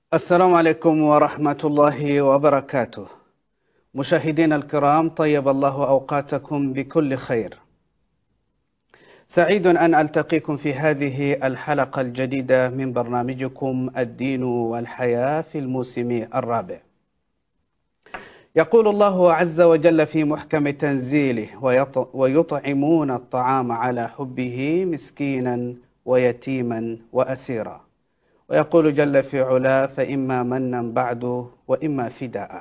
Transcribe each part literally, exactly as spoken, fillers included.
السلام عليكم ورحمة الله وبركاته. مشاهدينا الكرام، طيب الله أوقاتكم بكل خير. سعيد أن ألتقيكم في هذه الحلقة الجديدة من برنامجكم الدين والحياة في الموسم الرابع. يقول الله عز وجل في محكم تنزيله: ويطعمون الطعام على حبه مسكينا ويتيما وأسيرا. ويقول جل في علاه: فإما منا بعد وإما فداء.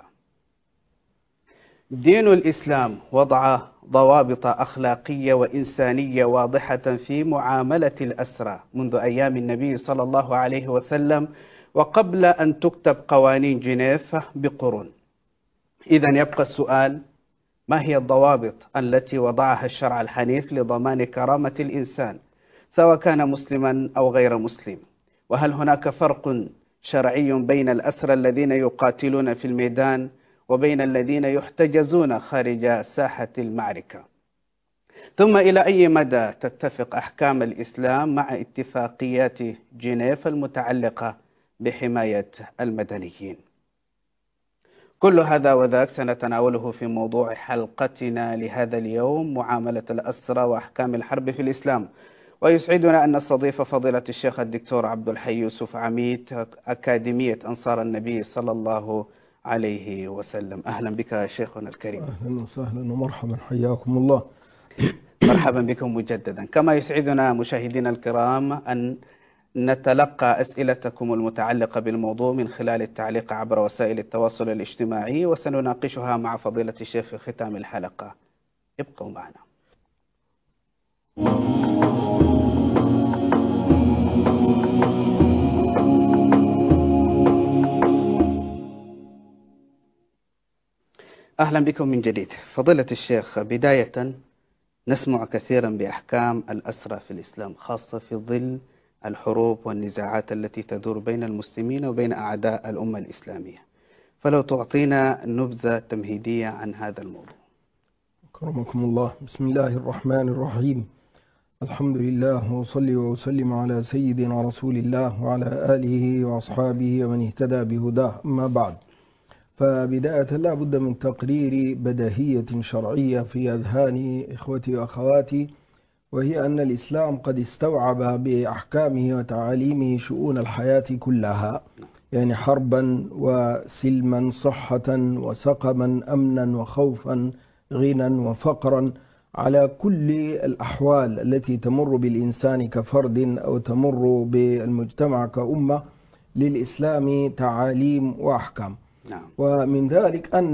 دين الإسلام وضع ضوابط أخلاقية وإنسانية واضحة في معاملة الأسرى منذ أيام النبي صلى الله عليه وسلم، وقبل أن تكتب قوانين جنيف بقرون. إذن يبقى السؤال: ما هي الضوابط التي وضعها الشرع الحنيف لضمان كرامة الإنسان سواء كان مسلما أو غير مسلم؟ وهل هناك فرق شرعي بين الأسرى الذين يقاتلون في الميدان وبين الذين يحتجزون خارج ساحة المعركة؟ ثم إلى أي مدى تتفق أحكام الإسلام مع اتفاقيات جنيف المتعلقة بحماية المدنيين؟ كل هذا وذاك سنتناوله في موضوع حلقتنا لهذا اليوم: معاملة الأسرى وأحكام الحرب في الإسلام. ويسعدنا أن نستضيف فضيلة الشيخ الدكتور عبد الحي يوسف عميد، أكاديمية أنصار النبي صلى الله عليه وسلم. أهلا بك شيخنا الكريم. أهلا وسهلا ومرحبا، حياكم الله. مرحبا بكم مجددا. كما يسعدنا مشاهدينا الكرام أن نتلقى أسئلتكم المتعلقة بالموضوع من خلال التعليق عبر وسائل التواصل الاجتماعي، وسنناقشها مع فضيلة الشيخ في ختام الحلقة. ابقوا معنا. أهلا بكم من جديد. فضيلة الشيخ، بداية نسمع كثيرا بأحكام الأسرى في الإسلام، خاصة في ظل الحروب والنزاعات التي تدور بين المسلمين وبين أعداء الأمة الإسلامية، فلو تعطينا نبذة تمهيدية عن هذا الموضوع. أكرمكم الله. بسم الله الرحمن الرحيم. الحمد لله، وصلي وسلم على سيدنا رسول الله وعلى آله وأصحابه ومن اهتدى بهداه. أما بعد، فبداية لا بد من تقرير بديهية شرعية في أذهان إخوتي وأخواتي، وهي أن الإسلام قد استوعب بأحكامه وتعاليمه شؤون الحياة كلها، يعني حربا وسلما، صحة وسقما، أمنا وخوفا، غنى وفقرا، على كل الأحوال التي تمر بالإنسان كفرد أو تمر بالمجتمع كأمة. للإسلام تعاليم وأحكام. نعم. ومن ذلك أن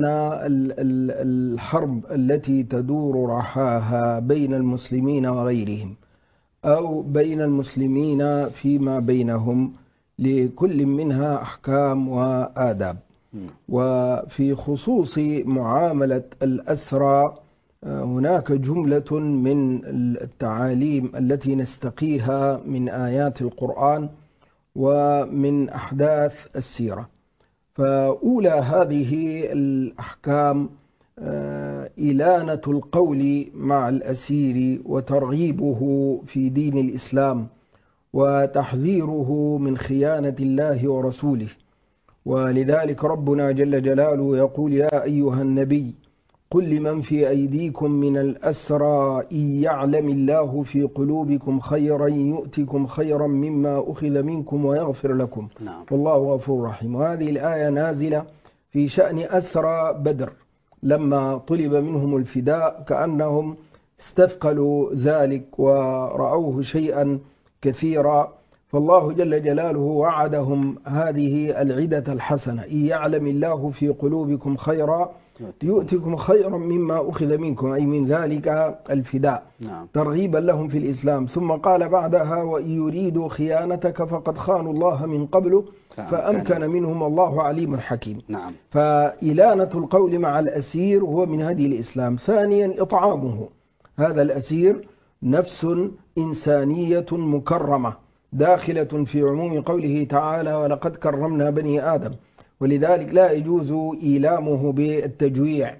الحرب التي تدور رحاها بين المسلمين وغيرهم أو بين المسلمين فيما بينهم لكل منها أحكام وآداب. وفي خصوص معاملة الأسرى هناك جملة من التعاليم التي نستقيها من آيات القرآن ومن أحداث السيرة. فأولى هذه الأحكام إلانة القول مع الأسير وترغيبه في دين الإسلام وتحذيره من خيانة الله ورسوله. ولذلك ربنا جل جلاله يقول: يا أيها النبي قل لمن في أيديكم من الأسرى إن يعلم الله في قلوبكم خيرا يؤتكم خيرا مما أخذ منكم ويغفر لكم. نعم. والله غفور رحيم. وهذه الآية نازلة في شأن أسرى بدر لما طلب منهم الفداء، كأنهم استثقلوا ذلك ورأوه شيئا كثيرا، فالله جل جلاله وعدهم هذه العدة الحسنة: إن يعلم الله في قلوبكم خيرا يؤتكم خيرا مما أخذ منكم، أي من ذلك الفداء. نعم. ترغيبا لهم في الإسلام. ثم قال بعدها: وإن يريدوا خيانتك فقد خانوا الله من قبل فأمكن منهم الله عليم حكيم. نعم. فإلانة القول مع الأسير هو من هدي الإسلام. ثانيا، إطعامه. هذا الأسير نفس إنسانية مكرمة داخلة في عموم قوله تعالى: ولقد كرمنا بني آدم. ولذلك لا يجوز إيلامه بالتجويع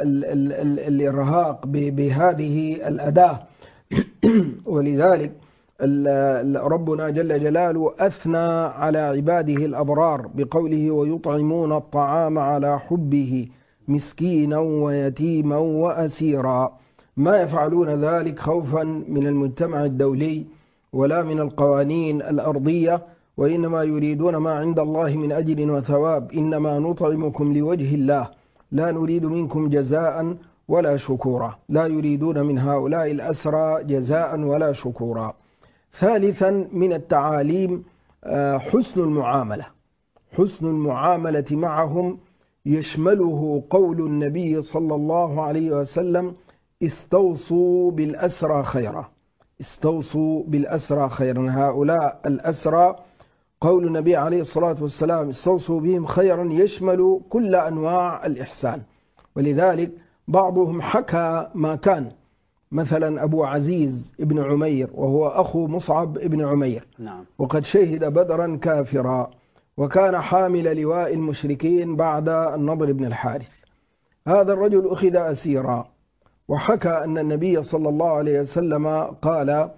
والإرهاق بهذه الأداة. ولذلك ربنا جل جلاله أثنى على عباده الأبرار بقوله ويطعمون الطعام على حبه مسكينا ويتيما وأسيرا، ما يفعلون ذلك خوفا من المجتمع الدولي ولا من القوانين الأرضية، وإنما يريدون ما عند الله من أجر وثواب، إنما نطعمكم لوجه الله لا نريد منكم جزاء ولا شكورا، لا يريدون من هؤلاء الأسرى جزاء ولا شكورا. ثالثا من التعاليم حسن المعاملة، حسن المعاملة معهم يشمله قول النبي صلى الله عليه وسلم استوصوا بالأسرى خيرا، استوصوا بالأسرى خيرا. هؤلاء الأسرى قول النبي عليه الصلاة والسلام استوصوا بهم خيرا يشمل كل أنواع الإحسان، ولذلك بعضهم حكى ما كان، مثلا أبو عزيز ابن عمير وهو أخو مصعب ابن عمير، نعم. وقد شهد بدرا كافرا، وكان حامل لواء المشركين بعد النضر بن الحارث. هذا الرجل أخذ أسيرا، وحكى أن النبي صلى الله عليه وسلم قال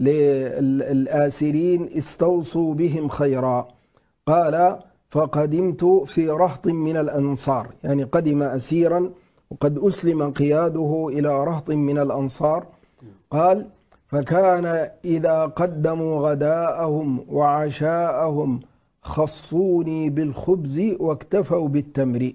للآسرين استوصوا بهم خيرا، قال فقدمت في رهط من الأنصار، يعني قدم أسيرا وقد أسلم قياده إلى رهط من الأنصار، قال فكان إذا قدموا غداءهم وعشاءهم خصوني بالخبز واكتفوا بالتمر،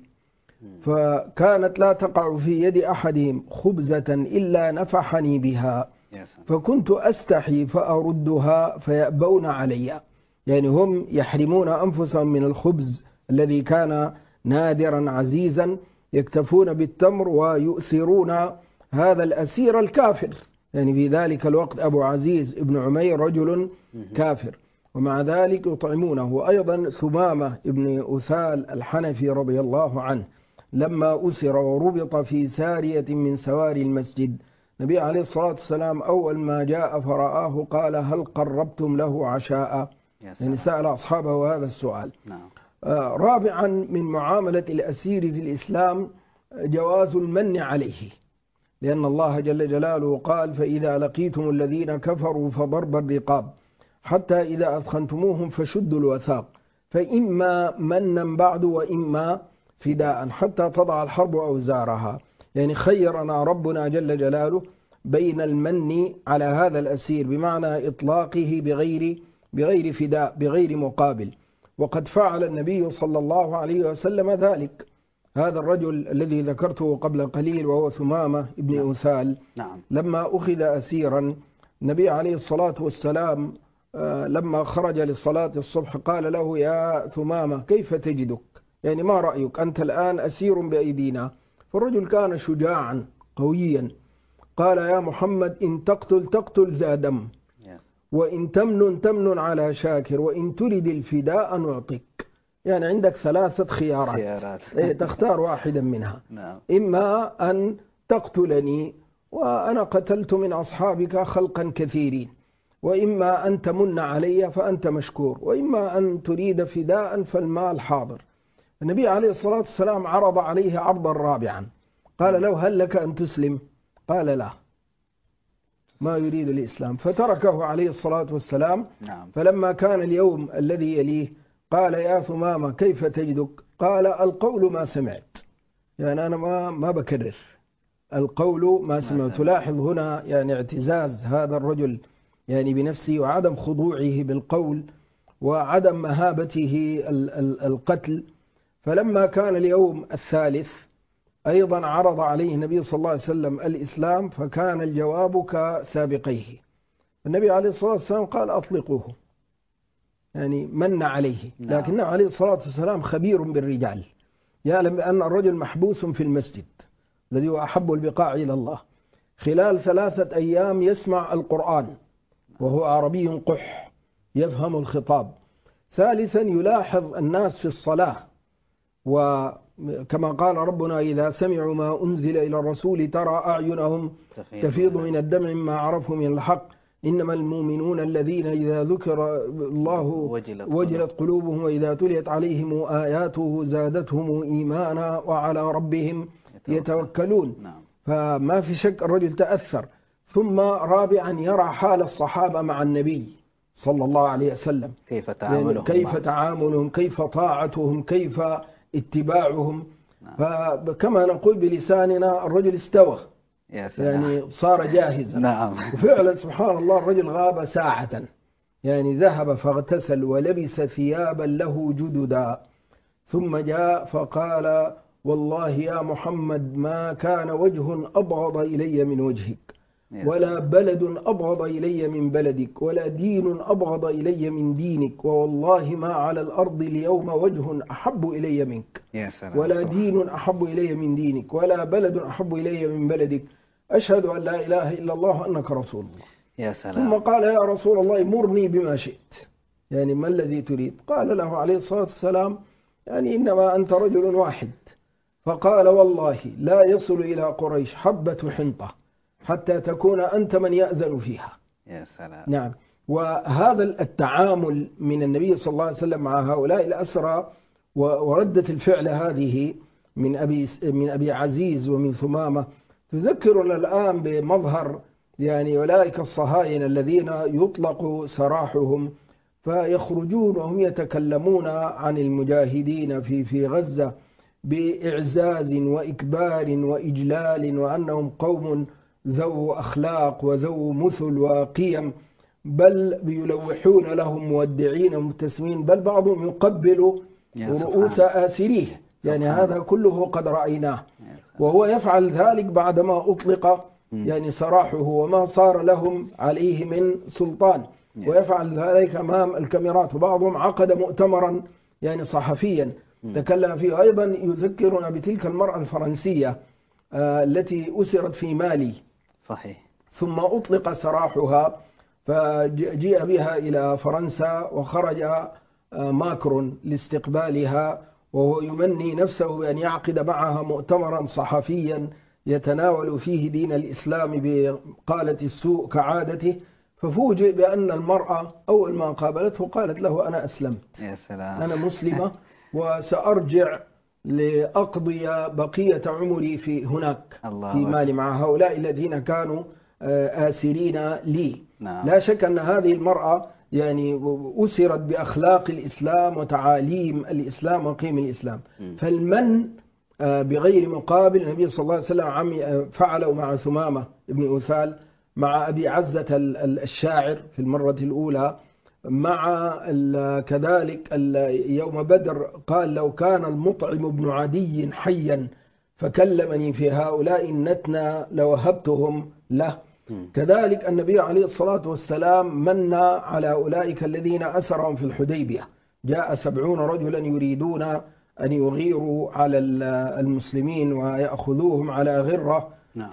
فكانت لا تقع في يد أحدهم خبزة إلا نفحني بها، فكنت أستحي فأردها فيأبون علي، يعني هم يحرمون أنفسهم من الخبز الذي كان نادرا عزيزا، يكتفون بالتمر ويؤثرون هذا الأسير الكافر، يعني في ذلك الوقت أبو عزيز ابن عمير رجل كافر، ومع ذلك يطعمونه. وأيضا ثمامة ابن أثال الحنفي رضي الله عنه لما أسر وربط في سارية من سواري المسجد، النبي عليه الصلاة والسلام أول ما جاء فرآه قال هل قربتم له عشاء؟ يعني سأل أصحابه هذا السؤال. نعم. آه رابعا من معاملة الأسير في الإسلام جواز المن عليه، لأن الله جل جلاله قال فإذا لقيتم الذين كفروا فضرب الرقاب حتى إذا أثخنتموهم فشدوا الوثاق فإما منا بعد وإما فداء حتى تضع الحرب أوزارها، يعني خيرنا ربنا جل جلاله بين المن على هذا الأسير بمعنى إطلاقه بغير بغير فداء بغير مقابل، وقد فعل النبي صلى الله عليه وسلم ذلك. هذا الرجل الذي ذكرته قبل قليل وهو ثمامة ابن أثال، نعم. لما أخذ أسيرا النبي عليه الصلاة والسلام لما خرج للصلاة الصبح قال له يا ثمامة كيف تجدك؟ يعني ما رأيك أنت الآن أسير بأيدينا؟ فالرجل كان شجاعا قويا، قال يا محمد إن تقتل تقتل ذا دم، وإن تمنن تمنن على شاكر، وإن تريد الفداء نعطيك. يعني عندك ثلاثة خيارات, خيارات. تختار واحدا منها. نعم. إما أن تقتلني وأنا قتلت من أصحابك خلقا كثيرين، وإما أن تمن علي فأنت مشكور، وإما أن تريد فداء فالمال حاضر. النبي عليه الصلاة والسلام عرض عليه عرضا رابعا، قال له هل لك أن تسلم؟ قال لا، ما يريد الإسلام، فتركه عليه الصلاة والسلام. نعم. فلما كان اليوم الذي يليه قال يا ثمامة كيف تجدك؟ قال القول ما سمعت، يعني أنا ما ما بكرر، القول ما سمعت. تلاحظ هنا يعني اعتزاز هذا الرجل يعني بنفسه، وعدم خضوعه بالقول، وعدم مهابته القتل. فلما كان اليوم الثالث أيضا عرض عليه النبي صلى الله عليه وسلم الإسلام، فكان الجواب كسابقيه. النبي عليه الصلاة والسلام قال أطلقوه، يعني من عليه، لكنه عليه الصلاة والسلام خبير بالرجال، يعلم بأن الرجل محبوس في المسجد الذي هو أحب البقاع إلى الله، خلال ثلاثة أيام يسمع القرآن وهو عربي قح يفهم الخطاب. ثالثا يلاحظ الناس في الصلاة، وكما قال ربنا إذا سمعوا ما أنزل إلى الرسول ترى أعينهم تفيض من الدمع مما عرفوا من الحق إنما المؤمنون الذين إذا ذكر الله وجلت قلوبهم وإذا تليت عليهم آياته زادتهم إيمانا وعلى ربهم يتوكلون. فما في شك الرجل تأثر. ثم رابعا يرى حال الصحابة مع النبي صلى الله عليه وسلم، كيف تعاملهم يعني كيف تعاملهم، كيف طاعتهم، كيف اتباعهم. نعم. فكما نقول بلساننا الرجل استوى، يا سلام. يعني صار جاهزا. نعم. وفعلا سبحان الله الرجل غاب ساعة، يعني ذهب فاغتسل ولبس ثيابا له جددا، ثم جاء فقال والله يا محمد ما كان وجه أبغض إلي من وجهك، ولا بلد أبغض إلي من بلدك، ولا دين أبغض إلي من دينك، ووالله ما على الأرض اليوم وجه أحب إلي منك، يا سلام. ولا دين أحب إلي من دينك، ولا بلد أحب إلي من بلدك، أشهد أن لا إله إلا الله وأنك رسول الله. يا سلام. ثم قال يا رسول الله مرني بما شئت، يعني ما الذي تريد؟ قال له عليه الصلاة والسلام يعني إنما أنت رجل واحد. فقال والله لا يصل إلى قريش حبة حنطة حتى تكون أنت من يأذن فيها. يا سلام. نعم. وهذا التعامل من النبي صلى الله عليه وسلم مع هؤلاء الأسرى وردة الفعل هذه من أبي من أبي عزيز ومن ثمامة تذكرنا الآن بمظهر يعني أولئك الصهاينة الذين يطلق سراحهم فيخرجون وهم يتكلمون عن المجاهدين في في غزة بإعزاز وإكبار وإجلال، وأنهم قوم ذو أخلاق وذو مثل وقيم، بل بيلوحون لهم مودعين ومبتسمين، بل بعضهم يقبل رؤوس آسريه، يعني هذا كله قد رأيناه. وهو يفعل ذلك بعدما أطلق يعني سراحه وما صار لهم عليه من سلطان، ويفعل ذلك أمام الكاميرات. وبعضهم عقد مؤتمرا يعني صحفيا تكلم فيه. أيضا يذكرنا بتلك المرأة الفرنسية التي أسرت في مالي، صحيح، ثم أطلق سراحها فجيء بها إلى فرنسا، وخرج ماكرون لاستقبالها وهو يمني نفسه بأن يعقد معها مؤتمرا صحفيا يتناول فيه دين الإسلام بقالة السوء كعادته. ففوجئ بأن المرأة أول ما قابلته قالت له أنا أسلمت، يا سلام. أنا مسلمة وسأرجع لأقضي بقية عمري في هناك الله في مالي مع هؤلاء الذين كانوا آسرين لي. نعم. لا شك أن هذه المرأة يعني أسرت بأخلاق الإسلام وتعاليم الإسلام وقيم الإسلام. م. فالمن بغير مقابل النبي صلى الله عليه وسلم فعله مع ثمامة ابن أثال، مع أبي عزة الشاعر في المرة الأولى، مع كذلك يوم بدر قال لو كان المطعم بن عدي حيا فكلمني في هؤلاء النتنى لوهبتهم له. كذلك النبي عليه الصلاة والسلام من على أولئك الذين أسرهم في الحديبية، جاء سبعون رجلا يريدون أن يغيروا على المسلمين ويأخذوهم على غرة،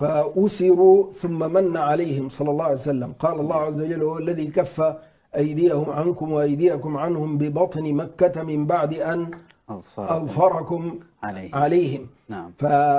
فأسروا ثم من عليهم صلى الله عليه وسلم. قال الله عز وجل هو الذي كف أيديهم عنكم وأيديكم عنهم ببطن مكة من بعد أن أظفركم عليهم. نعم.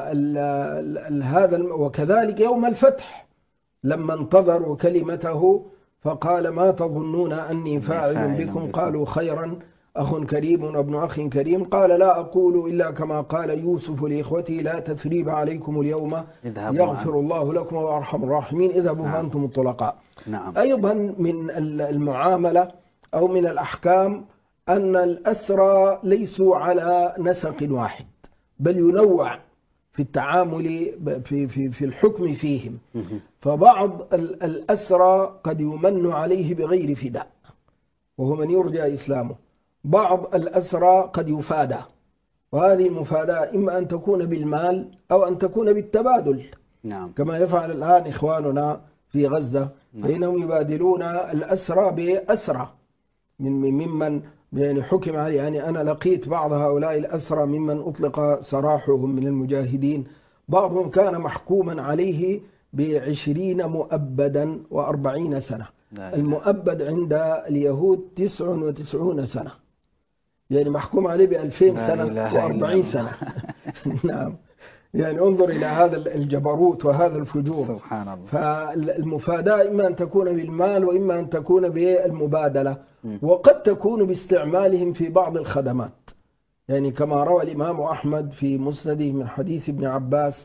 فهذا وكذلك يوم الفتح لما انتظروا كلمته فقال ما تظنون أني فاعل بكم؟ قالوا خيرا، أخ كريم وابن أخ كريم. قال لا أقول إلا كما قال يوسف لإخوته لا تثريب عليكم اليوم يغفر الله لكم وأرحم الراحمين اذهبوا فأنتم الطلقاء. نعم. أيضا من المعاملة أو من الأحكام أن الأسرى ليسوا على نسق واحد، بل ينوع في التعامل في, في, في الحكم فيهم. فبعض الأسرى قد يمن عليه بغير فداء وهو من يرجى إسلامه، بعض الأسرى قد يفادى، وهذه المفاداة إما أن تكون بالمال أو أن تكون بالتبادل. نعم. كما يفعل الآن إخواننا في غزة. نعم. فإنهم يبادلون الأسرى بأسرى من ممن يعني حكم عليه. يعني أنا لقيت بعض هؤلاء الأسرى ممن أطلق سراحهم من المجاهدين، بعضهم كان محكوما عليه بعشرين مؤبدا وأربعين سنة. المؤبد عند اليهود تسع وتسعون سنة، يعني محكوم عليه بألفين سنة وأربعين سنة. نعم. يعني انظر إلى هذا الجبروت وهذا الفجور. سبحان الله. فالمفاداة إما أن تكون بالمال وإما أن تكون بالمبادلة، وقد تكون باستعمالهم في بعض الخدمات، يعني كما روى الإمام أحمد في مسنده من حديث ابن عباس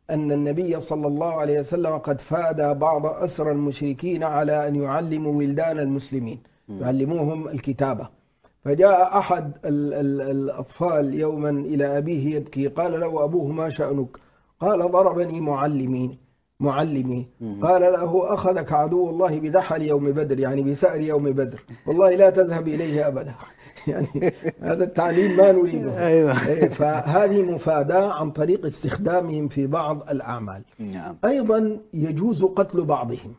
أن النبي صلى الله عليه وسلم قد فادى بعض أسرى المشركين على أن يعلموا ولدان المسلمين، يعلموهم الكتابة. فجاء أحد ال ال الأطفال يوما إلى أبيه يبكي، قال له أبوه ما شأنك؟ قال ضربني معلمين معلمي. قال له أخذك عدو الله بدحل يوم بدر، يعني بسأر يوم بدر، والله لا تذهب إليه أبدا. يعني هذا التعليم ما نريده. أيوة. فهذه مفاداة عن طريق استخدامهم في بعض الأعمال. أيضا يجوز قتل بعضهم،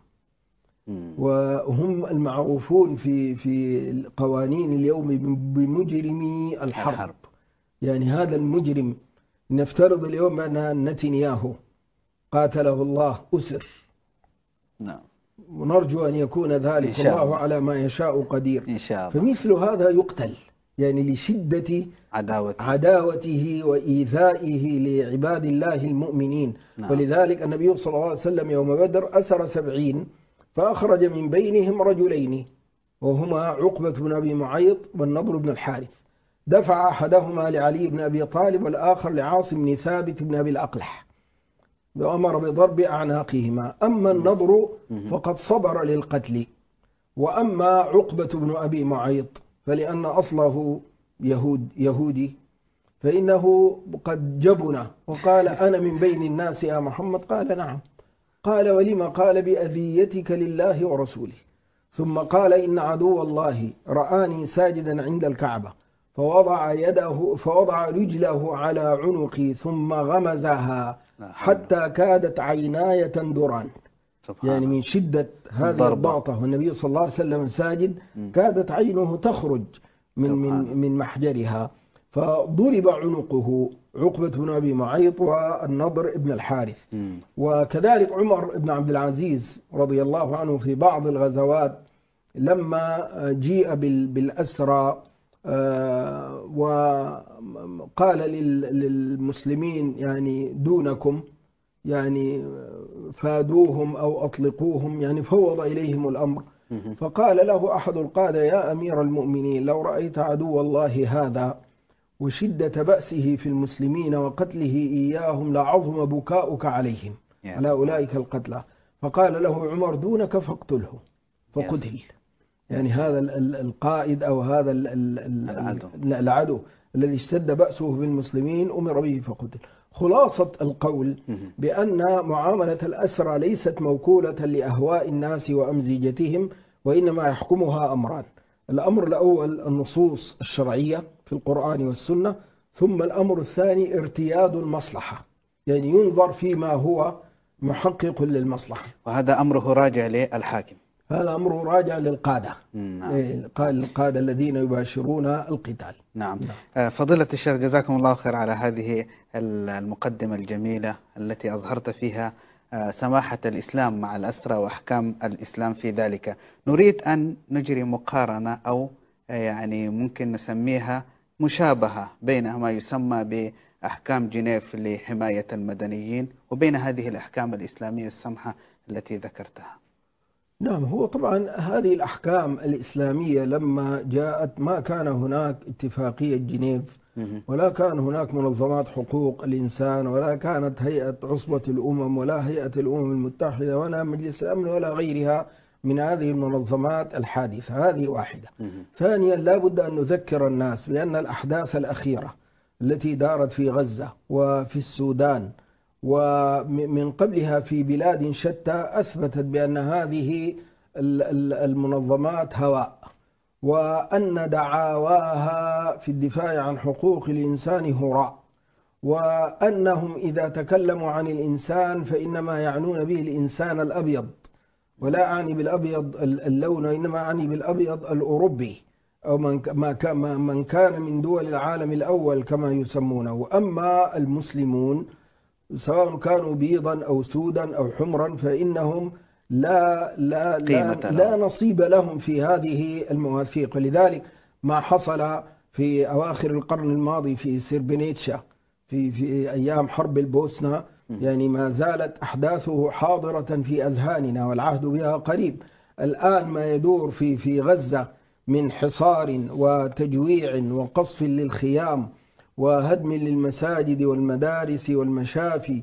وهم المعروفون في في قوانين اليوم بمجرمي الحرب. يعني هذا المجرم، نفترض اليوم أن نتنياهو قاتله الله أسر، نعم، ونرجو أن يكون ذلك، الله على ما يشاء قدير إن شاء الله. فمثل هذا يقتل، يعني لشدة عداوته, عداوته وإيذائه لعباد الله المؤمنين. نعم. ولذلك النبي صلى الله عليه وسلم يوم بدر أسر سبعين، فأخرج من بينهم رجلين وهما عقبة بن أبي معيط والنضر بن الحارث، دفع أحدهما لعلي بن أبي طالب والآخر لعاصم بن ثابت بن أبي الأقلح، وأمر بضرب أعناقهما. أما النضر فقد صبر للقتل، وأما عقبة بن أبي معيط فلأن أصله يهود يهودي فإنه قد جبن وقال أنا من بين الناس يا محمد؟ قال نعم. قال ولما؟ قال بأذيتك لله ورسوله. ثم قال إن عدو الله رآني ساجدا عند الكعبة فوضع يده فوضع رجله على عنقي ثم غمزها حتى كادت عيناي تندران، يعني من شدة هذه الضغطة والنبي صلى الله عليه وسلم ساجد كادت عينه تخرج من من من محجرها، فضرب عنقه عقبة بن أبي معيط والنضر بن الحارث. وكذلك عمر بن عبد العزيز رضي الله عنه في بعض الغزوات لما جيء بالأسرى وقال للمسلمين يعني دونكم، يعني فادوهم أو أطلقوهم، يعني فوض إليهم الأمر. فقال له أحد القادة يا أمير المؤمنين لو رأيت عدو الله هذا وشدة بأسه في المسلمين وقتله إياهم لعظم بكاؤك عليهم على أولئك القتلى. فقال له عمر دونك فاقتله، فقتل. يعني هذا القائد أو هذا العدو الذي اشتد بأسه بالمسلمين أمر به فقتل. خلاصة القول بأن معاملة الأسرى ليست موكولة لأهواء الناس وأمزجتهم، وإنما يحكمها أمران: الأمر الأول النصوص الشرعية في القرآن والسنة، ثم الأمر الثاني ارتياد المصلحة، يعني ينظر فيما هو محقق للمصلحة، وهذا أمره راجع للحاكم. هذا أمره راجع للقادة. نعم. القادة الذين يباشرون القتال. نعم. نعم. فضيلة الشيخ جزاكم الله خير على هذه المقدمة الجميلة التي أظهرت فيها سماحة الإسلام مع الأسرى وأحكام الإسلام في ذلك. نريد أن نجري مقارنة أو يعني ممكن نسميها مشابهة بين ما يسمى بأحكام جنيف لحماية المدنيين وبين هذه الأحكام الإسلامية السمحة التي ذكرتها. نعم، هو طبعا هذه الأحكام الإسلامية لما جاءت ما كان هناك اتفاقية جنيف، ولا كان هناك منظمات حقوق الإنسان، ولا كانت هيئة عصبة الأمم، ولا هيئة الأمم المتحدة، ولا مجلس الأمن، ولا غيرها من هذه المنظمات الحادثة. هذه واحدة. ثانيا لا بد أن نذكر الناس بأن الأحداث الأخيرة التي دارت في غزة وفي السودان ومن قبلها في بلاد شتى أثبتت بأن هذه المنظمات هواء، وأن دعاواها في الدفاع عن حقوق الإنسان هراء، وأنهم إذا تكلموا عن الإنسان فإنما يعنون به الإنسان الأبيض، ولا أعني بالأبيض اللون، إنما أعني بالأبيض الأوروبي أو من كان من دول العالم الأول كما يسمونه. أما المسلمون سواء كانوا بيضا أو سودا أو حمرا فإنهم لا, لا, لا, لا نصيب لهم في هذه المواثيق. لذلك ما حصل في أواخر القرن الماضي في سيربينيتشا في, في أيام حرب البوسنة يعني ما زالت أحداثه حاضرة في أذهاننا والعهد بها قريب. الآن ما يدور في, في غزة من حصار وتجويع وقصف للخيام وهدم للمساجد والمدارس والمشافي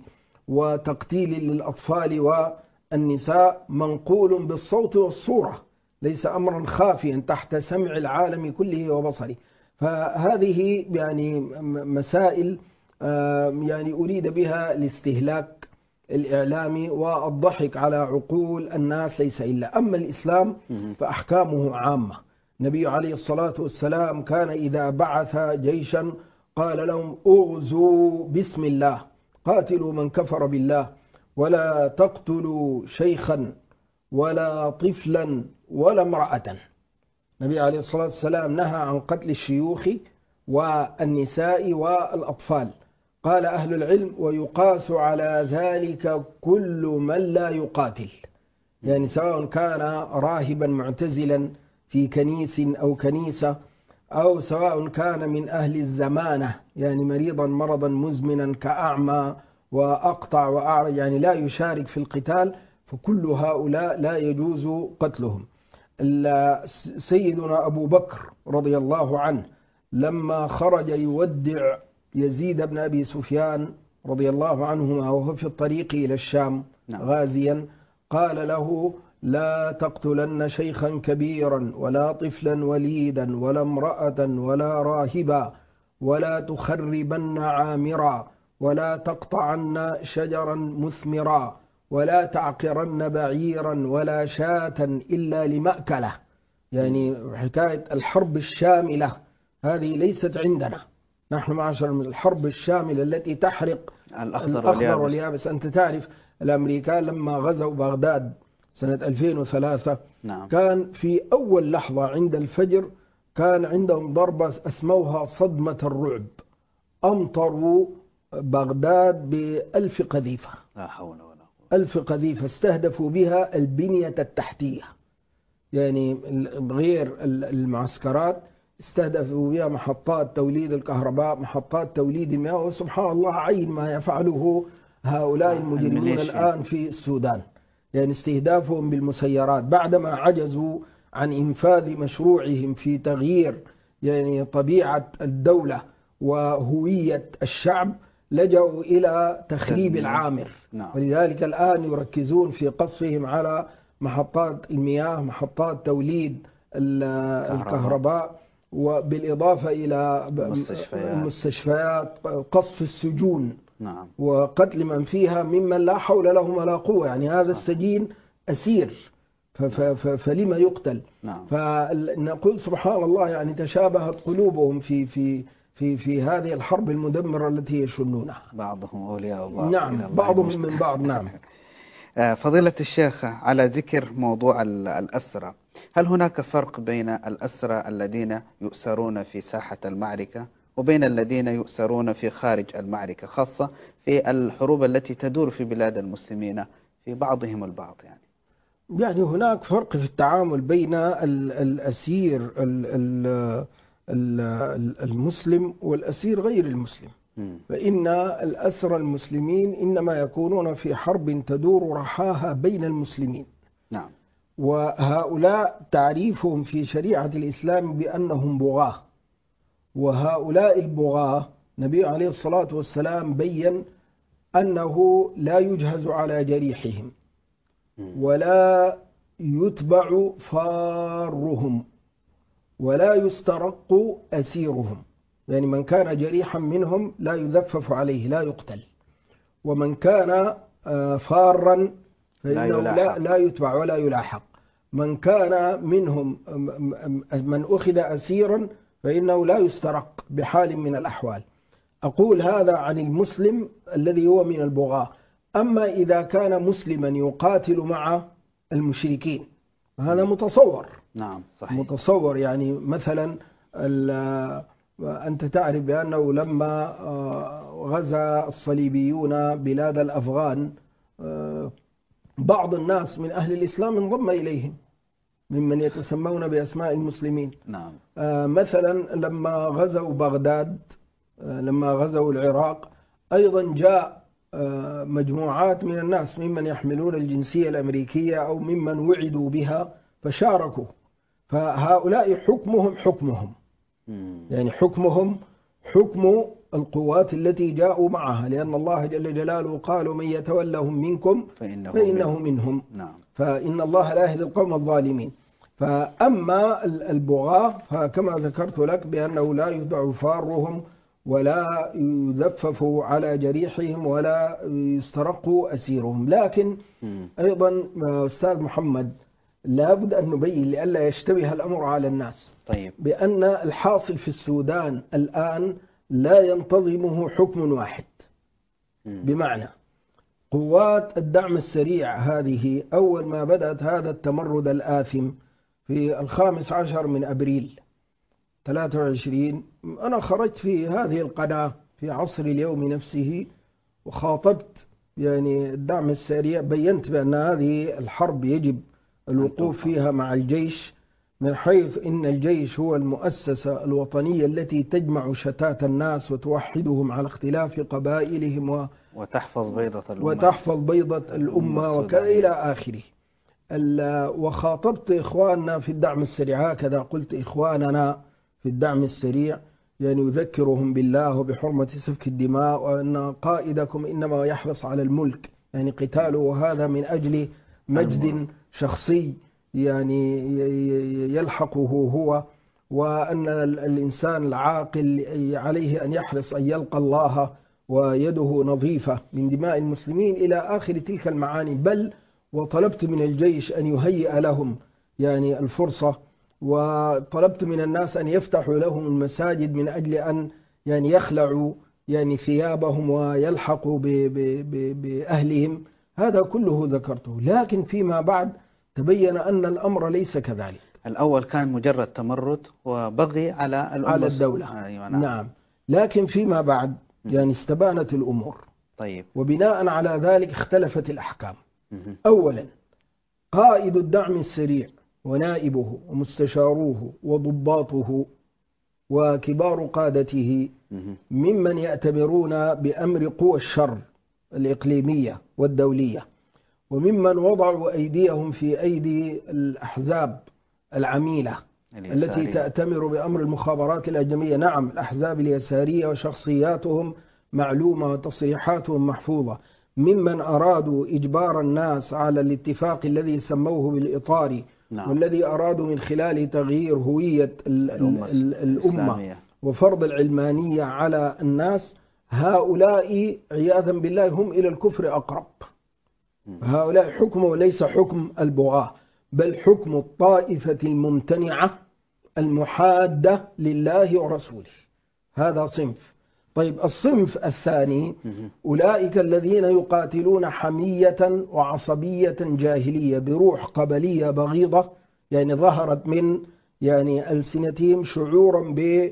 وتقتيل للأطفال والنساء منقول بالصوت والصورة، ليس أمرا خافيا تحت سمع العالم كله وبصره. فهذه يعني مسائل يعني أريد بها الاستهلاك الإعلامي والضحك على عقول الناس ليس إلا. أما الإسلام فأحكامه عامة. النبي عليه الصلاة والسلام كان إذا بعث جيشا قال لهم اغزوا بسم الله، قاتلوا من كفر بالله، ولا تقتلوا شيخا ولا طفلا ولا امرأة. النبي عليه الصلاة والسلام نهى عن قتل الشيوخ والنساء والأطفال. قال أهل العلم ويقاس على ذلك كل من لا يقاتل، يعني سواء كان راهبا معتزلا في كنيس أو كنيسة، أو سواء كان من أهل الزمانة يعني مريضا مرضا مزمنا كأعمى وأقطع وأعرج يعني لا يشارك في القتال، فكل هؤلاء لا يجوز قتلهم. سيدنا أبو بكر رضي الله عنه لما خرج يودع يزيد بن أبي سفيان رضي الله عنهما وهو في الطريق إلى الشام غازيا، قال له لا تقتلن شيخا كبيرا ولا طفلا وليدا ولا امرأة ولا راهبا ولا تخربن عامرا ولا تقطعن شجرا مثمرا ولا تعقرن بعيرا ولا شاة إلا لمأكله. يعني حكاية الحرب الشاملة هذه ليست عندنا نحن معشر الحرب الشاملة التي تحرق الأخضر, الأخضر واليابس. واليابس. أنت تعرف الأمريكان لما غزوا بغداد سنة ألفين وثلاثة نعم. كان في أول لحظة عند الفجر كان عندهم ضربة اسموها صدمة الرعب، أمطروا بغداد بألف قذيفة، لا حول ولا قوة. ألف قذيفة استهدفوا بها البنية التحتية، يعني غير المعسكرات استهدفوا بها محطات توليد الكهرباء، محطات توليد المياه. وسبحان الله عين ما يفعله هؤلاء المجرمون الآن في السودان، يعني استهدافهم بالمسيرات بعدما عجزوا عن إنفاذ مشروعهم في تغيير يعني طبيعة الدولة وهوية الشعب، لجأوا إلى تخريب العامر. نعم. ولذلك الآن يركزون في قصفهم على محطات المياه، محطات توليد الكهرباء، وبالإضافة إلى المستشفيات, المستشفيات قصف السجون. نعم. وقتل من فيها ممن لا حول لهم ولا قوة، يعني هذا السجين أسير فلما يقتل. نعم. فنقول سبحان الله يعني تشابهت قلوبهم في في في في هذه الحرب المدمرة التي يشنونها. بعضهم أولياء بعض. نعم، بعضهم من بعض. نعم. فضيلة الشيخ، على ذكر موضوع الأسرى، هل هناك فرق بين الأسرى الذين يؤسرون في ساحة المعركة وبين الذين يؤسرون في خارج المعركة، خاصة في الحروب التي تدور في بلاد المسلمين في بعضهم البعض؟ يعني يعني هناك فرق في التعامل بين الأسير المسلم والأسير غير المسلم. فإن الأسرى المسلمين إنما يكونون في حرب تدور رحاها بين المسلمين. نعم. وهؤلاء تعريفهم في شريعة الإسلام بأنهم بغاة، وهؤلاء البغاة النبي عليه الصلاة والسلام بيّن أنه لا يجهز على جريحهم ولا يتبع فارهم ولا يسترق أسيرهم، يعني من كان جريحا منهم لا يذفف عليه لا يقتل، ومن كان فارا فإنه لا, لا يتبع ولا يلاحق، من كان منهم من أخذ أسيرا فإنه لا يسترق بحال من الأحوال. أقول هذا عن المسلم الذي هو من البغاة. أما إذا كان مسلما يقاتل مع المشركين هذا متصور. نعم صحيح. متصور، يعني مثلا أنت تعرف بأنه لما غزا الصليبيون بلاد الأفغان بعض الناس من أهل الإسلام انضم إليهم ممن يتسمون بأسماء المسلمين. نعم. مثلا لما غزوا بغداد، لما غزوا العراق، أيضا جاء مجموعات من الناس ممن يحملون الجنسية الأمريكية أو ممن وعدوا بها فشاركوا. فهؤلاء حكمهم حكمهم يعني حكمهم حكم القوات التي جاءوا معها، لأن الله جل جلاله قال من يتولهم منكم فإنه, فإنه منهم. نعم. فإن الله لا يهدي القوم الظالمين. فأما البغاة فكما ذكرت لك بأنه لا يتبع فارهم ولا يذفف على جريحهم ولا يسترق أسيرهم. لكن أيضا أستاذ محمد لابد أن نبين لئلا يشتبه الأمر على الناس. طيب. بأن الحاصل في السودان الآن لا ينتظمه حكم واحد. بمعنى قوات الدعم السريع هذه أول ما بدأت هذا التمرد الآثم في الخامس عشر من أبريل ثلاثة وعشرين، أنا خرجت في هذه القناة في عصر اليوم نفسه وخاطبت يعني الدعم السريع، بينت بأن هذه الحرب يجب الوقوف فيها مع الجيش، من حيث إن الجيش هو المؤسسة الوطنية التي تجمع شتات الناس وتوحدهم على اختلاف قبائلهم و وتحفظ بيضة الأمة وتحفظ بيضة الأمة وإلى آخره. وخاطبت إخواننا في الدعم السريع هكذا، قلت إخواننا في الدعم السريع يعني يذكرهم بالله وبحرمة سفك الدماء، وأن قائدكم إنما يحرص على الملك، يعني قتاله هذا من أجل مجد شخصي يعني يلحقه هو، وأن الإنسان العاقل عليه أن يحرص أن يلقى الله ويده نظيفة من دماء المسلمين إلى آخر تلك المعاني. بل وطلبت من الجيش أن يهيئ لهم يعني الفرصة، وطلبت من الناس أن يفتحوا لهم المساجد من أجل أن يعني يخلعوا يعني ثيابهم ويلحقوا بأهلهم. هذا كله ذكرته. لكن فيما بعد تبين أن الأمر ليس كذلك. الأول كان مجرد تمرد وبغي على الأمة على الدولة. أيوة نعم. نعم. لكن فيما بعد يعني استبانت الأمور. طيب. وبناء على ذلك اختلفت الأحكام. أولا قائد الدعم السريع ونائبه ومستشاروه وضباطه وكبار قادته ممن يأتمرون بأمر قوى الشر الإقليمية والدولية، وممن وضعوا أيديهم في أيدي الأحزاب العميلة اليسارية التي تأتمر بأمر المخابرات الأجنبية. نعم، الأحزاب اليسارية وشخصياتهم معلومة وتصريحاتهم محفوظة. ممن أرادوا إجبار الناس على الاتفاق الذي سموه بالإطار، نعم. والذي أرادوا من خلال تغيير هوية الأمة, الأمة وفرض العلمانية على الناس. هؤلاء عياذا بالله هم إلى الكفر أقرب. هؤلاء حكمه ليس حكم البغاة، بل حكم الطائفة الممتنعة المحادة لله ورسوله. هذا صنف. طيب، الصنف الثاني أولئك الذين يقاتلون حمية وعصبية جاهلية بروح قبلية بغيضة، يعني ظهرت من يعني ألسنتهم شعورا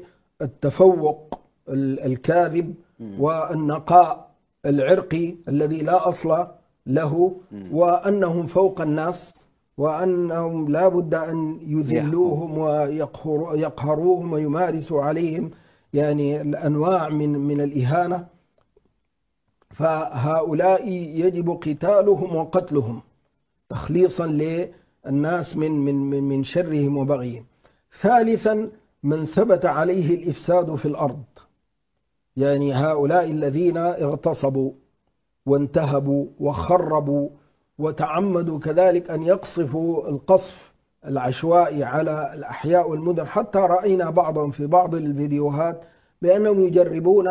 بالتفوق الكاذب والنقاء العرقي الذي لا أصل له، وأنهم فوق الناس، وأنهم لا بد أن يذلوهم ويقهروهم ويمارسوا عليهم يعني الأنواع من من الإهانة. فهؤلاء يجب قتالهم وقتلهم تخليصا للناس من من من شرهم وبغيهم. ثالثا من ثبت عليه الإفساد في الأرض، يعني هؤلاء الذين اغتصبوا وانتهبوا وخربوا وتعمدوا كذلك أن يقصفوا القصف العشوائي على الأحياء والمدن. حتى رأينا بعضهم في بعض الفيديوهات بأنهم يجربون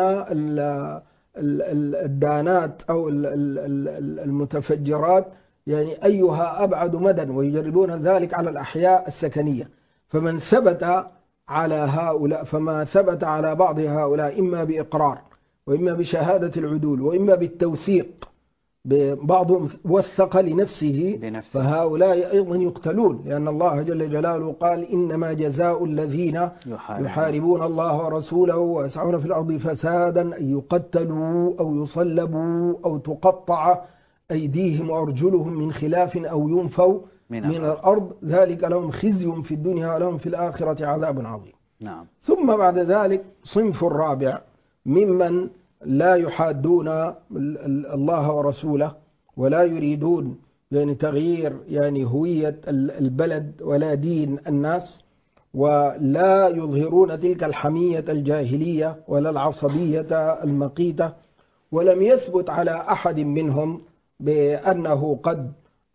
الدانات أو المتفجرات يعني أيها أبعد مدى، ويجربون ذلك على الأحياء السكنية. فمن ثبت على هؤلاء فما ثبت على بعض هؤلاء إما بإقرار وإما بشهادة العدول وإما بالتوثيق، بعضهم وثق لنفسه بنفسه، فهؤلاء أيضا يقتلون، لأن الله جل جلاله قال إنما جزاء الذين يحاربون, يحاربون الله ورسوله ويسعون في الأرض فسادا أن يقتلوا أو يصلبوا أو تقطع أيديهم وأرجلهم من خلاف أو ينفوا من, من الأرض، ذلك لهم خزي في الدنيا ولهم في الآخرة عذاب عظيم. نعم. ثم بعد ذلك صنف الرابع ممن لا يحادون الله ورسوله ولا يريدون يعني تغيير يعني هوية البلد ولا دين الناس، ولا يظهرون تلك الحمية الجاهلية ولا العصبية المقيتة، ولم يثبت على أحد منهم بأنه قد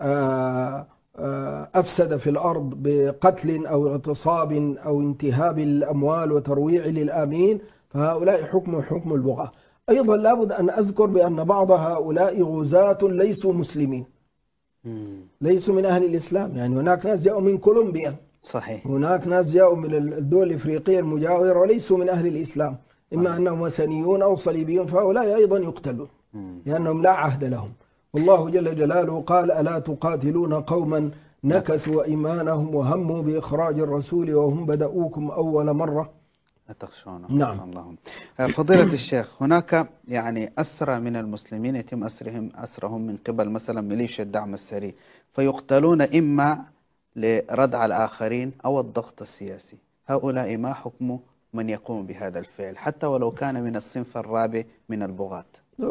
أفسد في الأرض بقتل أو اغتصاب أو انتهاب الأموال وترويع للآمين، فهؤلاء حكم حكم البغاة. أيضا لابد أن أذكر بأن بعض هؤلاء غزاة ليسوا مسلمين، ليسوا من أهل الإسلام. يعني هناك ناس جاءوا من كولومبيا، صحيح، هناك ناس جاءوا من الدول الإفريقية المجاورة وليسوا من أهل الإسلام، إما أنهم وثنيون أو صليبيون، فهؤلاء أيضا يقتلون لأنهم لا عهد لهم. والله جل جلاله قال: ألا تقاتلون قوما نكثوا إيمانهم وهموا بإخراج الرسول وهم بدأوكم أول مرة أتخشونهم. نعم. اللهم. فضيلة الشيخ، هناك يعني أسرى من المسلمين يتم أسرهم أسرهم من قبل مثلا ميليشيا الدعم السري، فيقتلون إما لردع الآخرين أو الضغط السياسي. هؤلاء ما حكم من يقوم بهذا الفعل حتى ولو كان من الصنف الرابع من البغاة؟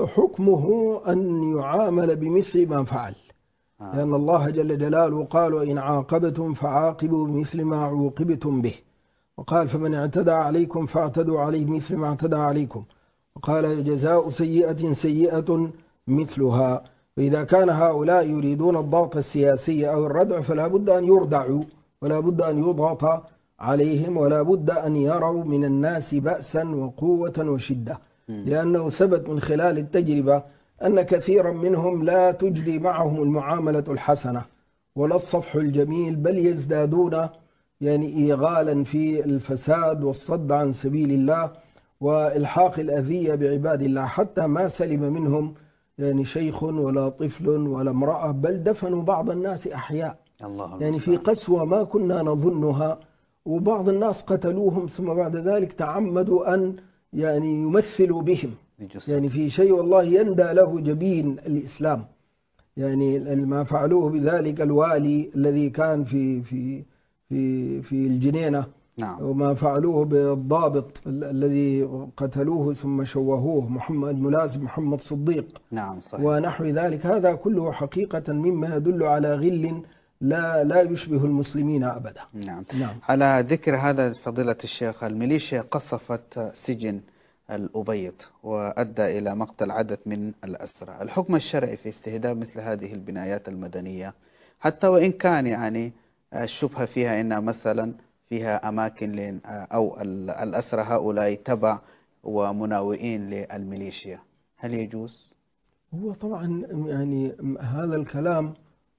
حكمه أن يعامل بمثل ما فعل، آه. لأن الله جل جلاله قال: وإن عاقبتم فعاقبوا بمثل ما عوقبتم به، وقال: فمن اعتدى عليكم فاعتدوا عليه مثل ما اعتدى عليكم، وقال: جزاء سيئة سيئة مثلها. فإذا كان هؤلاء يريدون الضغط السياسي أو الردع فلا بد أن يردعوا، ولا بد أن يضغط عليهم، ولا بد أن يروا من الناس بأسا وقوة وشدة، لأنه ثبت من خلال التجربة أن كثيرا منهم لا تجري معهم المعاملة الحسنة ولا الصفح الجميل، بل يزدادون يعني إيغالا في الفساد والصد عن سبيل الله وإلحاق الأذية بعباد الله، حتى ما سلم منهم يعني شيخ ولا طفل ولا امرأة، بل دفنوا بعض الناس أحياء يعني في قسوة ما كنا نظنها، وبعض الناس قتلوهم ثم بعد ذلك تعمدوا أن يعني يمثلوا بهم، يعني في شيء والله يندى له جبين الإسلام. يعني ما فعلوه بذلك الوالي الذي كان في في في في الجنينة، نعم. وما فعلوه بالضابط الذي قتلوه ثم شوهوه محمد ملازم محمد صديق، نعم صحيح. ونحو ذلك، هذا كله حقيقة مما يدل على غل لا لا يشبه المسلمين أبدا. نعم. نعم. على ذكر هذا فضيلة الشيخ، الميليشيا قصفت سجن الأبيض وأدى إلى مقتل عدد من الأسرى. الحكم الشرعي في استهداف مثل هذه البنايات المدنية، حتى وإن كان يعني الشبهة فيها إن مثلا فيها أماكن أو الأسرى هؤلاء تبع ومناوئين للميليشيا، هل يجوز؟ هو طبعا يعني هذا الكلام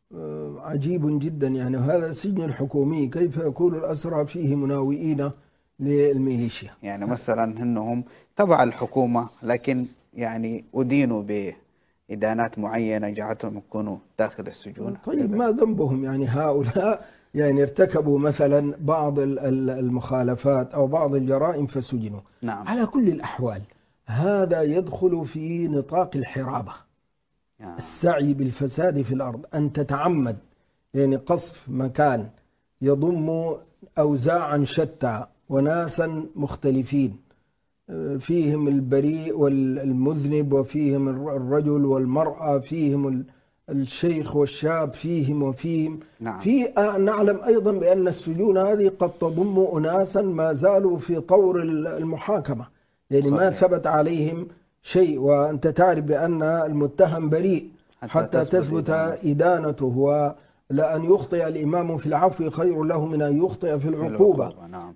عجيب جدا، يعني هذا سجن الحكومي كيف يكون الأسرى فيه مناوئين للميليشيا؟ يعني مثلا أنهم تبع الحكومة لكن يعني أدينوا بإدانات معينة جعلتهم يكونوا داخل السجون. طيب ما ذنبهم؟ يعني هؤلاء يعني ارتكبوا مثلا بعض المخالفات أو بعض الجرائم فسجنوا. نعم. على كل الأحوال هذا يدخل في نطاق الحرابة، يعني السعي بالفساد في الأرض، أن تتعمد يعني قصف مكان يضم أوزاعا شتى وناسا مختلفين، فيهم البريء والمذنب وفيهم الرجل والمرأة، فيهم الشيخ والشاب، فيهم وفيهم. نعم. في نعلم أيضا بأن السجون هذه قد تضم أناسا ما زالوا في طور المحاكمة، يعني ما صحيح. ثبت عليهم شيء، وأنت تعرف بأن المتهم بريء حتى, حتى تثبت إدانته، ولأن يخطئ الإمام في العفو خير له من أن يخطئ في العقوبة. نعم.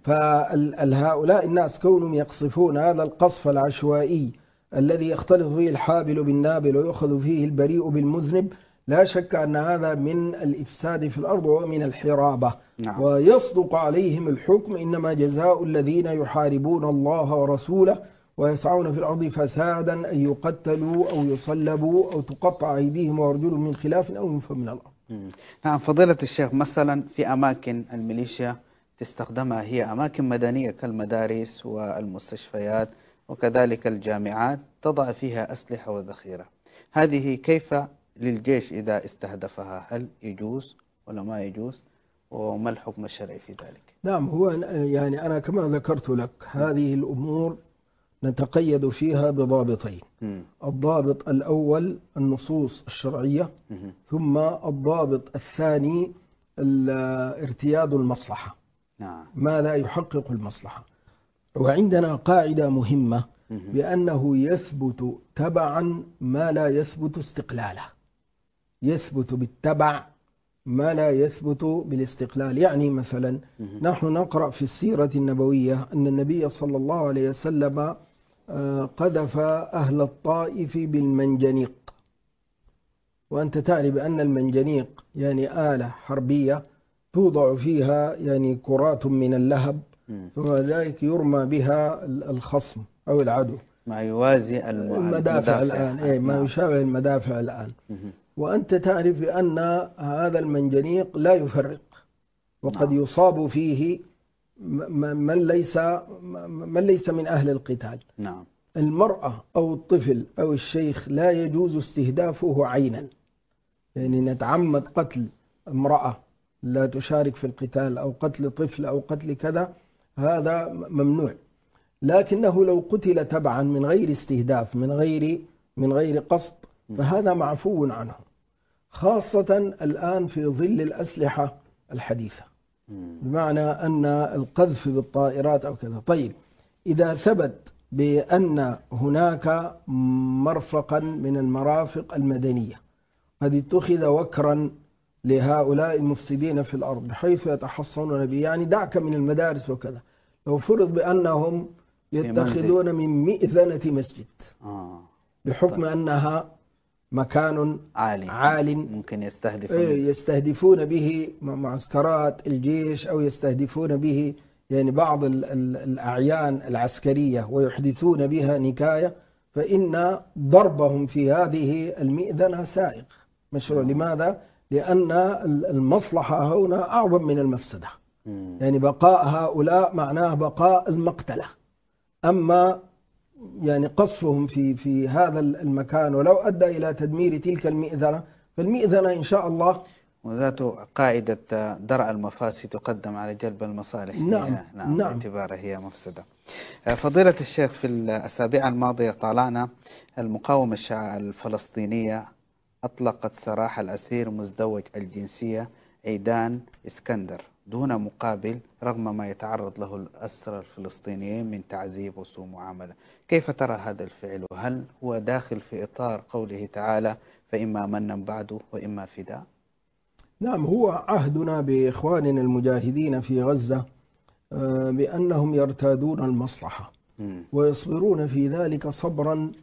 فهؤلاء الناس كونهم يقصفون هذا القصف العشوائي الذي يختلط فيه الحابل بالنابل ويأخذ فيه البريء بالمذنب، لا شك أن هذا من الإفساد في الأرض ومن الحرابة. نعم. ويصدق عليهم الحكم: إنما جزاء الذين يحاربون الله ورسوله ويسعون في الأرض فسادا أن يقتلوا أو يصلبوا أو تقطع أيديهم وأرجلهم من خلاف أو ينفوا من الأرض. نعم. فضيلة الشيخ، مثلا في أماكن الميليشيا تستخدمها هي أماكن مدنية كالمدارس والمستشفيات وكذلك الجامعات، تضع فيها أسلحة وذخيرة، هذه كيف للجيش إذا استهدفها؟ هل يجوز ولا ما يجوز؟ وما الحكم الشرعي في ذلك؟ نعم. هو يعني أنا كما ذكرت لك هذه الأمور نتقيد فيها بضابطين. م. الضابط الأول النصوص الشرعية، م. ثم الضابط الثاني ارتياد المصلحة. نعم. ماذا يحقق المصلحة. وعندنا قاعدة مهمة بأنه يثبت تبعا ما لا يثبت استقلاله، يثبت بالتبع ما لا يثبت بالاستقلال. يعني مثلا نحن نقرأ في السيرة النبوية أن النبي صلى الله عليه وسلم قذف أهل الطائف بالمنجنيق، وأنت تعرف أن المنجنيق يعني آلة حربية توضع فيها يعني كرات من اللهب، ثم ذلك يرمى بها الخصم أو العدو، ما يوازي المدافع الآن، إيه ما نعم. يشابه المدافع الآن. وأنت تعرف أن هذا المنجنيق لا يفرق، وقد نعم. يصاب فيه من ليس من ليس من أهل القتال. نعم. المرأة أو الطفل أو الشيخ لا يجوز استهدافه عينا، يعني نتعمد قتل امرأة لا تشارك في القتال أو قتل طفل أو قتل كذا، هذا ممنوع. لكنه لو قتل تبعا من غير استهداف، من غير من غير قصد، فهذا معفو عنه، خاصة الآن في ظل الأسلحة الحديثة، بمعنى أن القذف بالطائرات أو كذا. طيب إذا ثبت بأن هناك مرفقا من المرافق المدنية قد اتخذ وكرا لهؤلاء المفسدين في الأرض بحيث يتحصنون به، يعني دعك من المدارس وكذا، لو فرض بأنهم يتخذون من مئذنة مسجد آه. بحكم طيب. أنها مكان عالي, عال ممكن يستهدفون يستهدفون به معسكرات الجيش أو يستهدفون به يعني بعض الأعيان العسكرية ويحدثون بها نكاية، فإن ضربهم في هذه المئذنة سائغ مشروع. لماذا؟ لأن المصلحة هنا أعظم من المفسدة، يعني بقاء هؤلاء معناه بقاء المقتلة. أما يعني قصفهم في في هذا المكان ولو أدى إلى تدمير تلك المئذنة، فالمئذنة إن شاء الله وذات قاعدة درء المفاسد تقدم على جلب المصالح. نعم. هي نعم, نعم. باعتبارها هي مفسدة. فضيلة الشيخ، في الأسابيع الماضية طالعنا المقاومة الفلسطينية أطلقت سراح الأسير مزدوج الجنسية عيدان اسكندر دون مقابل رغم ما يتعرض له الأسرى الفلسطينيين من تعذيب وسوء معاملة. كيف ترى هذا الفعل، وهل هو داخل في إطار قوله تعالى فإما منا بعد وإما فداء؟ نعم، هو عهدنا بإخواننا المجاهدين في غزة بأنهم يرتادون المصلحة ويصبرون في ذلك صبرا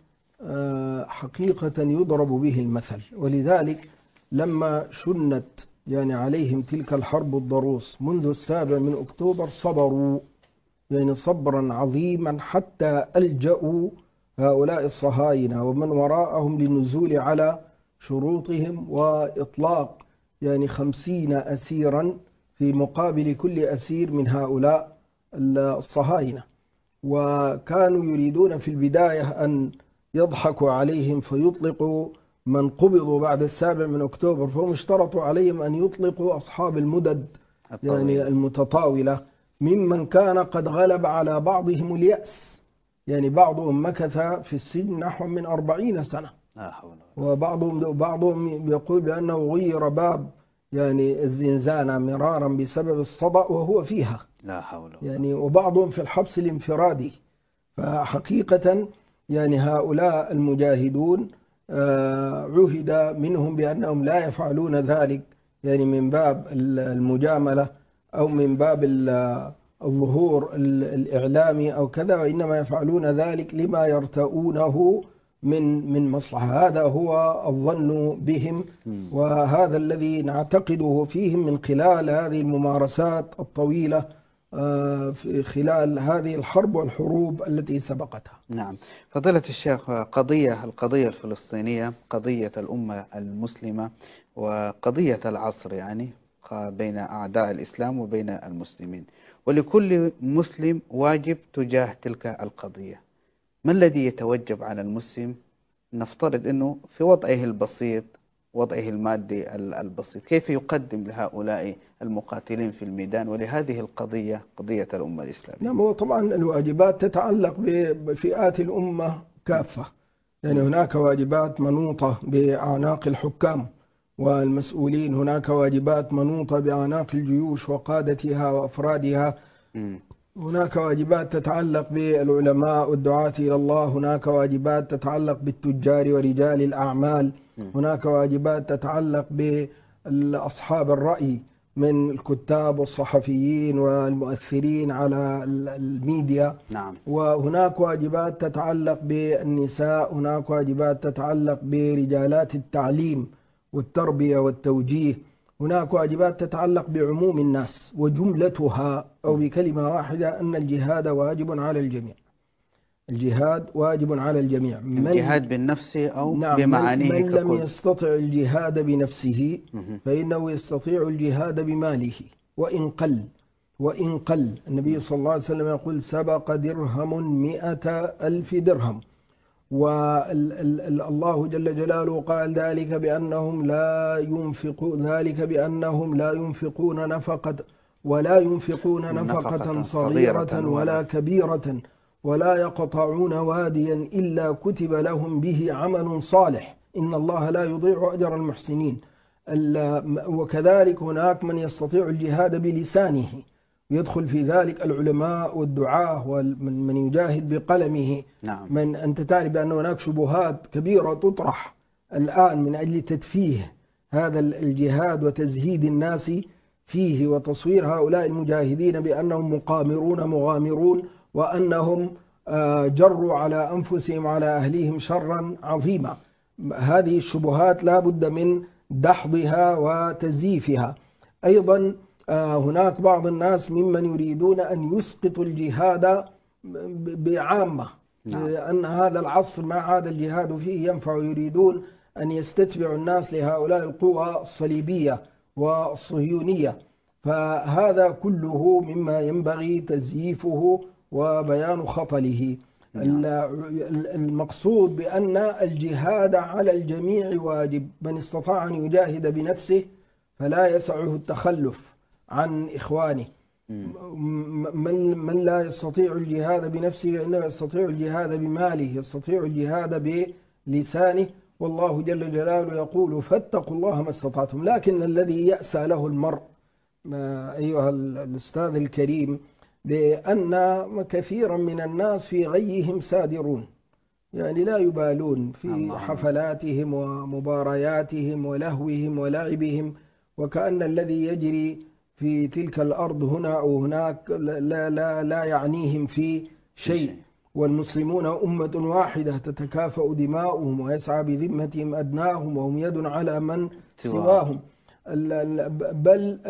حقيقة يضرب به المثل. ولذلك لما شنت يعني عليهم تلك الحرب الضروس منذ السابع من أكتوبر صبروا يعني صبرا عظيما حتى ألجأوا هؤلاء الصهاينة ومن وراءهم للنزول على شروطهم وإطلاق يعني خمسين أسيرا في مقابل كل أسير من هؤلاء الصهاينة. وكانوا يريدون في البداية أن يضحكوا عليهم فيطلقوا من قبضوا بعد السابع من أكتوبر، فهم اشترطوا عليهم أن يطلقوا أصحاب المدد يعني المتطاولة ممن كان قد غلب على بعضهم اليأس، يعني بعضهم مكث في السجن نحو من أربعين سنة، وبعضهم بعضهم يقول بأنه غير باب يعني الزنزانة مرارا بسبب الصدأ وهو فيها، لا حول يعني وبعضهم في الحبس الانفرادي. فحقيقة يعني هؤلاء المجاهدون عهد منهم بأنهم لا يفعلون ذلك يعني من باب المجاملة أو من باب الظهور الإعلامي أو كذا، وإنما يفعلون ذلك لما يرتؤونه من من مصلحة. هذا هو الظن بهم، وهذا الذي نعتقده فيهم من خلال هذه الممارسات الطويلة في خلال هذه الحرب والحروب التي سبقتها. نعم فضيلة الشيخ، قضية القضية الفلسطينية قضية الأمة المسلمة وقضية العصر، يعني بين أعداء الإسلام وبين المسلمين، ولكل مسلم واجب تجاه تلك القضية. ما الذي يتوجب على المسلم، نفترض أنه في وضعه البسيط وضعه المادي البسيط، كيف يقدم لهؤلاء المقاتلين في الميدان ولهذه القضية قضية الأمة الإسلامية؟ نعم، هو طبعا الواجبات تتعلق بفئات الأمة كافة، يعني هناك واجبات منوطة بأعناق الحكام، والمسؤولين. هناك واجبات منوطة بأعناق الجيوش وقادتها وأفرادها. م. هناك واجبات تتعلق بالعلماء والدعاة إلى الله. هناك واجبات تتعلق بالتجار ورجال الأعمال. م. هناك واجبات تتعلق بأصحاب الرأي من الكتاب والصحفيين والمؤثرين على الميديا. نعم. وهناك واجبات تتعلق بالنساء. هناك واجبات تتعلق برجالات التعليم والتربية والتوجيه. هناك واجبات تتعلق بعموم الناس، وجملتها أو بكلمة واحدة أن الجهاد واجب على الجميع. الجهاد واجب على الجميع. الجهاد بالنفس أو نعم بمعانيه من لم ككل. يستطع الجهاد بنفسه مه. فإنه يستطيع الجهاد بماله وإن قل. وإن قل النبي صلى الله عليه وسلم يقول سبق درهم مئة ألف درهم. والله جل جلاله قال ذلك بأنهم لا ينفقون ذلك بأنهم لا ينفقون نفقة ولا ينفقون نفقة صغيرة ولا كبيرة ولا يقطعون واديا إلا كتب لهم به عمل صالح إن الله لا يضيع أجر المحسنين. وكذلك هناك من يستطيع الجهاد بلسانه، يدخل في ذلك العلماء والدعاة ومن يجاهد بقلمه. نعم. من أنت تعرف أن هناك شبهات كبيرة تطرح الآن من أجل تدفيه هذا الجهاد وتزهيد الناس فيه وتصوير هؤلاء المجاهدين بأنهم مقامرون مغامرون وأنهم جروا على أنفسهم على أهليهم شرا عظيما. هذه الشبهات لا بد من دحضها وتزييفها. أيضا هناك بعض الناس ممن يريدون أن يسقطوا الجهاد بعامة. نعم. أن هذا العصر ما عاد الجهاد فيه ينفع، يريدون أن يستتبعوا الناس لهؤلاء القوى الصليبية والصهيونية. فهذا كله مما ينبغي تزييفه وبيان خطله. نعم. المقصود بأن الجهاد على الجميع واجب. من استطاع أن يجاهد بنفسه فلا يسعه التخلف عن إخوانه. من, من لا يستطيع الجهاد بنفسه فإنه يستطيع الجهاد بماله، يستطيع الجهاد بلسانه. والله جل جلاله يقول فاتقوا الله ما استطعتم. لكن الذي يأسى له المرء أيها الأستاذ الكريم بأن كثيرا من الناس في غيهم سادرون، يعني لا يبالون في حفلاتهم ومبارياتهم ولهوهم ولعبهم، وكأن الذي يجري في تلك الأرض هنا أو هناك لا, لا, لا يعنيهم في شيء. والمسلمون أمة واحدة تتكافأ دماؤهم ويسعى بذمتهم أدناهم وهم يد على من سواهم. بل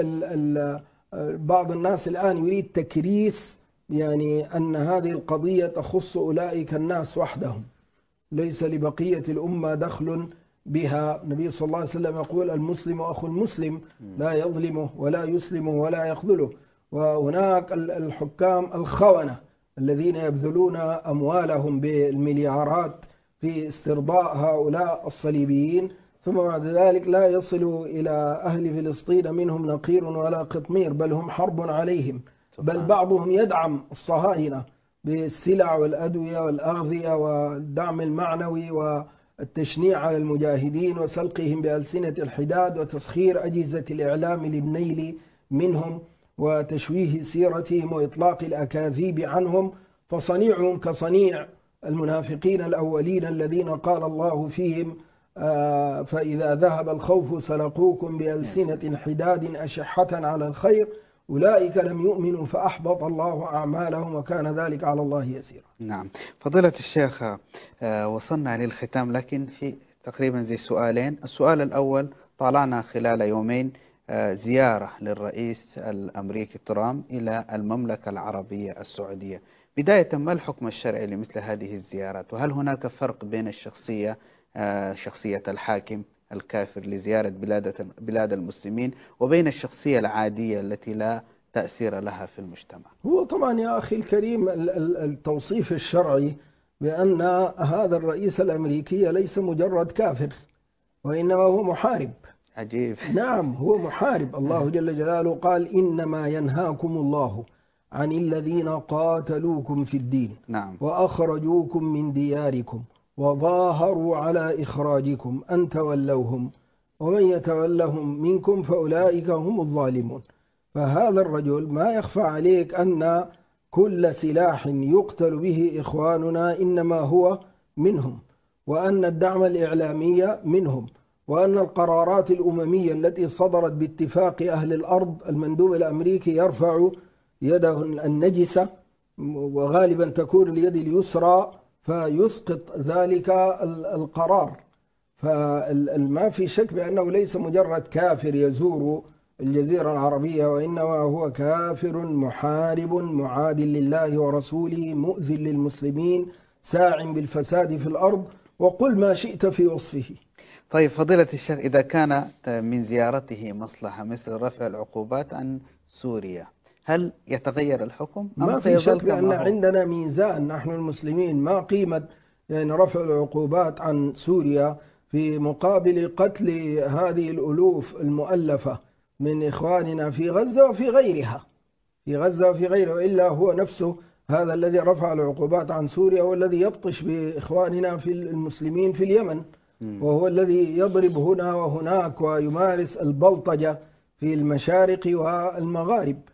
بعض الناس الآن يريد تكريس يعني أن هذه القضية تخص أولئك الناس وحدهم، ليس لبقية الأمة دخل بها. النبي صلى الله عليه وسلم يقول المسلم أخو المسلم لا يظلمه ولا يسلمه ولا يخذله. وهناك الحكام الخونة الذين يبذلون أموالهم بالمليارات في استرضاء هؤلاء الصليبيين، ثم بعد ذلك لا يصل إلى أهل فلسطين منهم نقير ولا قطمير، بل هم حرب عليهم. بل بعضهم يدعم الصهاينة بالسلع والأدوية والأغذية والدعم المعنوي والتشنيع على المجاهدين وسلقهم بألسنة الحداد وتسخير أجهزة الإعلام للنيل منهم وتشويه سيرتهم وإطلاق الأكاذيب عنهم. فصنيعهم كصنيع المنافقين الأولين الذين قال الله فيهم فإذا ذهب الخوف سلقوكم بألسنة حداد أشحة على الخير أولئك لم يؤمنوا فأحبط الله أعمالهم وكان ذلك على الله يسيرا. نعم. فضيلة الشيخ، وصلنا للختام لكن في تقريبا زي سؤالين. السؤال الأول، طالعنا خلال يومين زيارة للرئيس الأمريكي ترامب إلى المملكة العربية السعودية. بداية، ما الحكم الشرعي لمثل هذه الزيارات؟ وهل هناك فرق بين الشخصية شخصية الحاكم الكافر لزيارة بلاد بلاد المسلمين وبين الشخصية العادية التي لا تأثير لها في المجتمع؟ هو طبعا يا أخي الكريم التوصيف الشرعي بأن هذا الرئيس الأمريكي ليس مجرد كافر وإنما هو محارب. عجيب. نعم، هو محارب. الله جل جلاله قال إنما ينهاكم الله عن الذين قاتلوكم في الدين. نعم. وأخرجوكم من دياركم وظاهروا على إخراجكم أن تولوهم ومن يتولهم منكم فأولئك هم الظالمون. فهذا الرجل ما يخفى عليك أن كل سلاح يقتل به إخواننا إنما هو منهم، وأن الدعم الإعلامي منهم، وأن القرارات الأممية التي صدرت باتفاق أهل الأرض المندوب الأمريكي يرفع يده النجسة وغالبا تكون اليد اليسرى فيسقط ذلك القرار. فما في شك بأنه ليس مجرد كافر يزور الجزيرة العربية، وإنما هو كافر محارب معاد لله ورسوله مؤذ للمسلمين ساع بالفساد في الأرض، وقل ما شئت في وصفه. طيب فضيلة الشيخ، إذا كان من زيارته مصلحة مثل رفع العقوبات عن سوريا، هل يتغير الحكم؟ ما في شك بأن عندنا ميزان نحن المسلمين. ما قيمة يعني رفع العقوبات عن سوريا في مقابل قتل هذه الألوف المؤلفة من إخواننا في غزة وفي غيرها، في غزة وفي غيرها، وإلا هو نفسه هذا الذي رفع العقوبات عن سوريا والذي يبطش بإخواننا في المسلمين في اليمن، وهو الذي يضرب هنا وهناك ويمارس البلطجة في المشارق والمغارب.